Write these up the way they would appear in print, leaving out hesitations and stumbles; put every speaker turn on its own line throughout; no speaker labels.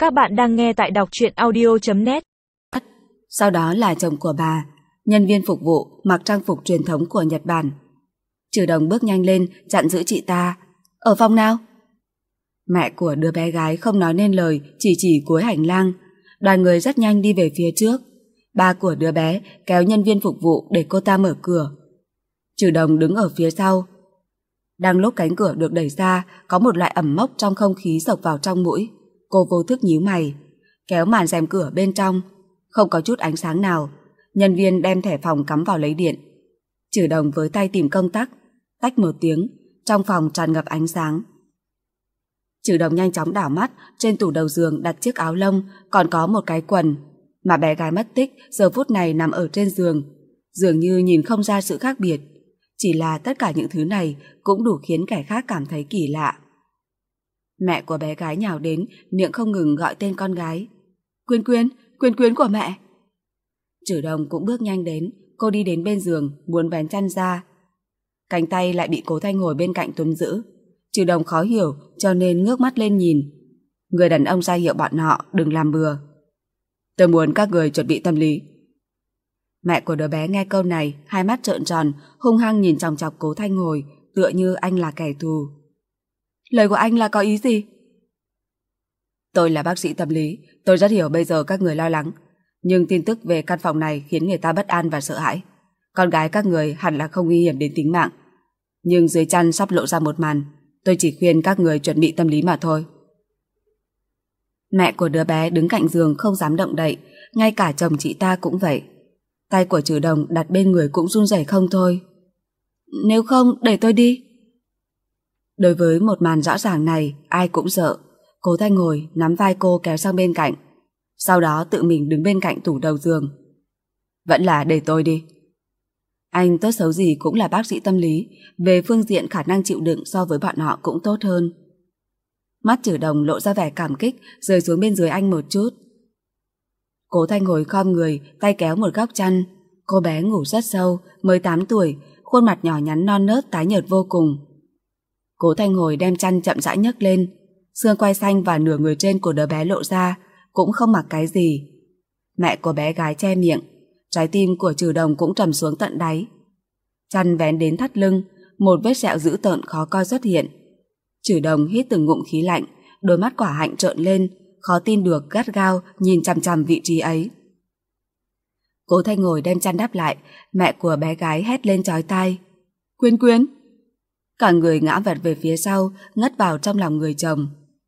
Các bạn đang nghe tại đọc truyện audio.net.
Sau đó là chồng của bà, nhân viên phục vụ mặc trang phục truyền thống của Nhật Bản. Trừ Đồng bước nhanh lên chặn giữ chị ta. Ở phòng nào? Mẹ của đứa bé gái không nói nên lời, chỉ cuối hành lang. Đoàn người rất nhanh đi về phía trước. Ba của đứa bé kéo nhân viên phục vụ để cô ta mở cửa. Trừ Đồng đứng ở phía sau. Đang lúc cánh cửa được đẩy ra, có một loại ẩm mốc trong không khí xộc vào trong mũi. Cô vô thức nhíu mày, kéo màn rèm cửa bên trong. Không có chút ánh sáng nào. Nhân viên đem thẻ phòng cắm vào lấy điện. Trừ Đồng với tay tìm công tắc. Tách một tiếng, trong phòng tràn ngập ánh sáng. Trừ Đồng nhanh chóng đảo mắt, trên tủ đầu giường đặt chiếc áo lông, còn có một cái quần. Mà bé gái mất tích giờ phút này nằm ở trên giường, dường như nhìn không ra sự khác biệt. Chỉ là tất cả những thứ này cũng đủ khiến kẻ khác cảm thấy kỳ lạ. Mẹ của bé gái nhào đến, miệng không ngừng gọi tên con gái. Quyên Quyên, Quyên Quyên của mẹ. Trừ Đồng cũng bước nhanh đến, cô đi đến bên giường, muốn vén chăn ra. Cánh tay lại bị Cố Thanh ngồi bên cạnh túm giữ. Trừ Đồng khó hiểu cho nên ngước mắt lên nhìn. Người đàn ông ra hiệu bọn họ đừng làm bừa. Tôi muốn các người chuẩn bị tâm lý. Mẹ của đứa bé nghe câu này, hai mắt trợn tròn, hung hăng nhìn chòng chọc Cố Thanh ngồi, tựa như anh là kẻ thù. Lời của anh là có ý gì? Tôi là bác sĩ tâm lý, tôi rất hiểu bây giờ các người lo lắng, nhưng tin tức về căn phòng này khiến người ta bất an và sợ hãi. Con gái các người hẳn là không nguy hiểm đến tính mạng, nhưng dưới chăn sắp lộ ra một màn. Tôi chỉ khuyên các người chuẩn bị tâm lý mà thôi. Mẹ của đứa bé đứng cạnh giường không dám động đậy, ngay cả chồng chị ta cũng vậy. Tay của Trừ Đồng đặt bên người cũng run rẩy không thôi. Nếu không, để tôi đi. Đối với một màn rõ ràng này, ai cũng sợ. Cố Thanh ngồi nắm vai cô kéo sang bên cạnh, sau đó tự mình đứng bên cạnh tủ đầu giường. Vẫn là để tôi đi. Anh tốt xấu gì cũng là bác sĩ tâm lý, về phương diện khả năng chịu đựng so với bọn họ cũng tốt hơn. Mắt Trừ Đồng lộ ra vẻ cảm kích, rơi xuống bên dưới anh một chút. Cố Thanh ngồi khom người, tay kéo một góc chăn. Cô bé ngủ rất sâu, mới 8 tuổi, khuôn mặt nhỏ nhắn non nớt tái nhợt vô cùng. Cố Thanh ngồi đem chăn chậm rãi nhấc lên, xương quai xanh và nửa người trên của đứa bé lộ ra, cũng không mặc cái gì. Mẹ của bé gái che miệng, trái tim của Trừ Đồng cũng trầm xuống tận đáy. Chăn vén đến thắt lưng, một vết sẹo dữ tợn khó coi xuất hiện. Trừ Đồng hít từng ngụm khí lạnh, đôi mắt quả hạnh trợn lên, khó tin được gắt gao nhìn chằm chằm vị trí ấy. Cố Thanh ngồi đem chăn đắp lại, mẹ của bé gái hét lên chói tai. Quyên Quyên! Cả người ngã vật về phía sau, ngất vào trong lòng người chồng.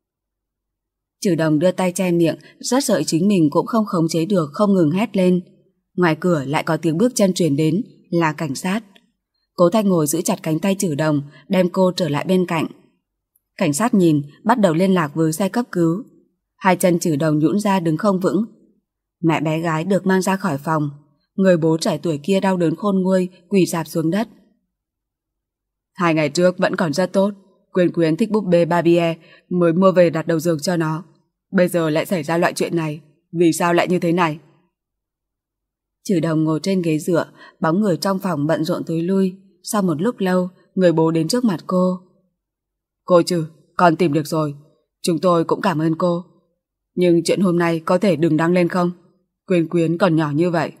Trừ Đồng đưa tay che miệng, rất sợ chính mình cũng không khống chế được, không ngừng hét lên. Ngoài cửa lại có tiếng bước chân truyền đến, là cảnh sát. Cố Thanh ngồi giữ chặt cánh tay Trừ Đồng, đem cô trở lại bên cạnh. Cảnh sát nhìn, bắt đầu liên lạc với xe cấp cứu. Hai chân Trừ Đồng nhũn ra đứng không vững. Mẹ bé gái được mang ra khỏi phòng. Người bố trẻ tuổi kia đau đớn khôn nguôi, quỳ rạp xuống đất. 2 ngày trước vẫn còn rất tốt. Quyên Quyên thích búp bê Barbie, mới mua về đặt đầu giường cho nó. Bây giờ lại xảy ra loại chuyện này. Vì sao lại như thế này? Trừ Đồng ngồi trên ghế dựa, bóng người trong phòng bận rộn tới lui. Sau một lúc lâu, người bố đến trước mặt cô. Cô Trừ, con tìm được rồi. Chúng tôi cũng cảm ơn cô. Nhưng chuyện hôm nay có thể đừng đăng lên không? Quyên Quyên còn nhỏ như vậy.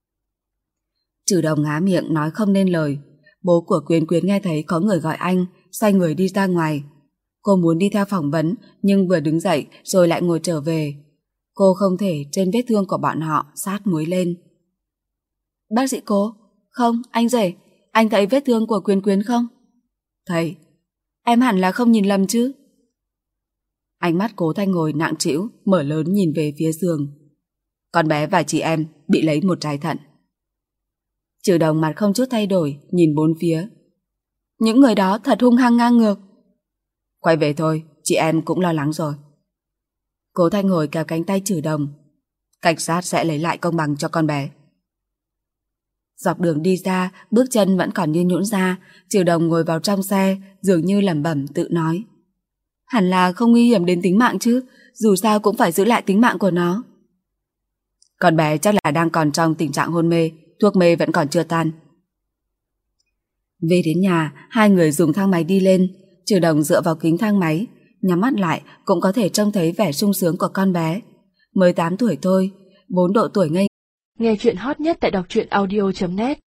Trừ Đồng há miệng nói không nên lời. Bố của Quyên Quyên nghe thấy có người gọi anh, xoay người đi ra ngoài. Cô muốn đi theo phỏng vấn, nhưng vừa đứng dậy rồi lại ngồi trở về. Cô không thể trên vết thương của bọn họ sát muối lên. Bác sĩ Cố, không, anh rể, anh thấy vết thương của Quyên Quyên không? Thấy. Em hẳn là không nhìn lầm chứ? Ánh mắt Cố Thanh ngồi nặng trĩu, mở lớn nhìn về phía giường. Con bé và chị em bị lấy một trái thận. Trừ Đồng mặt không chút thay đổi, nhìn bốn phía. Những người đó thật hung hăng ngang ngược. Quay về thôi, chị em cũng lo lắng rồi. Cố Thanh ngồi kéo cánh tay Trừ Đồng. Cảnh sát sẽ lấy lại công bằng cho con bé. Dọc đường đi ra, bước chân vẫn còn như nhũn ra. Trừ Đồng ngồi vào trong xe, dường như lẩm bẩm tự nói. Hẳn là không nguy hiểm đến tính mạng chứ, dù sao cũng phải giữ lại tính mạng của nó. Con bé chắc là đang còn trong tình trạng hôn mê, thuốc mê vẫn còn chưa tan. Về đến nhà, hai người dùng thang máy đi lên. Trừ Đồng dựa vào kính thang máy, nhắm mắt lại cũng có thể trông thấy vẻ sung sướng của con bé. Mới 8 tuổi thôi, 4 độ tuổi ngây.
Nghe chuyện hot nhất tại đọc truyện audio.net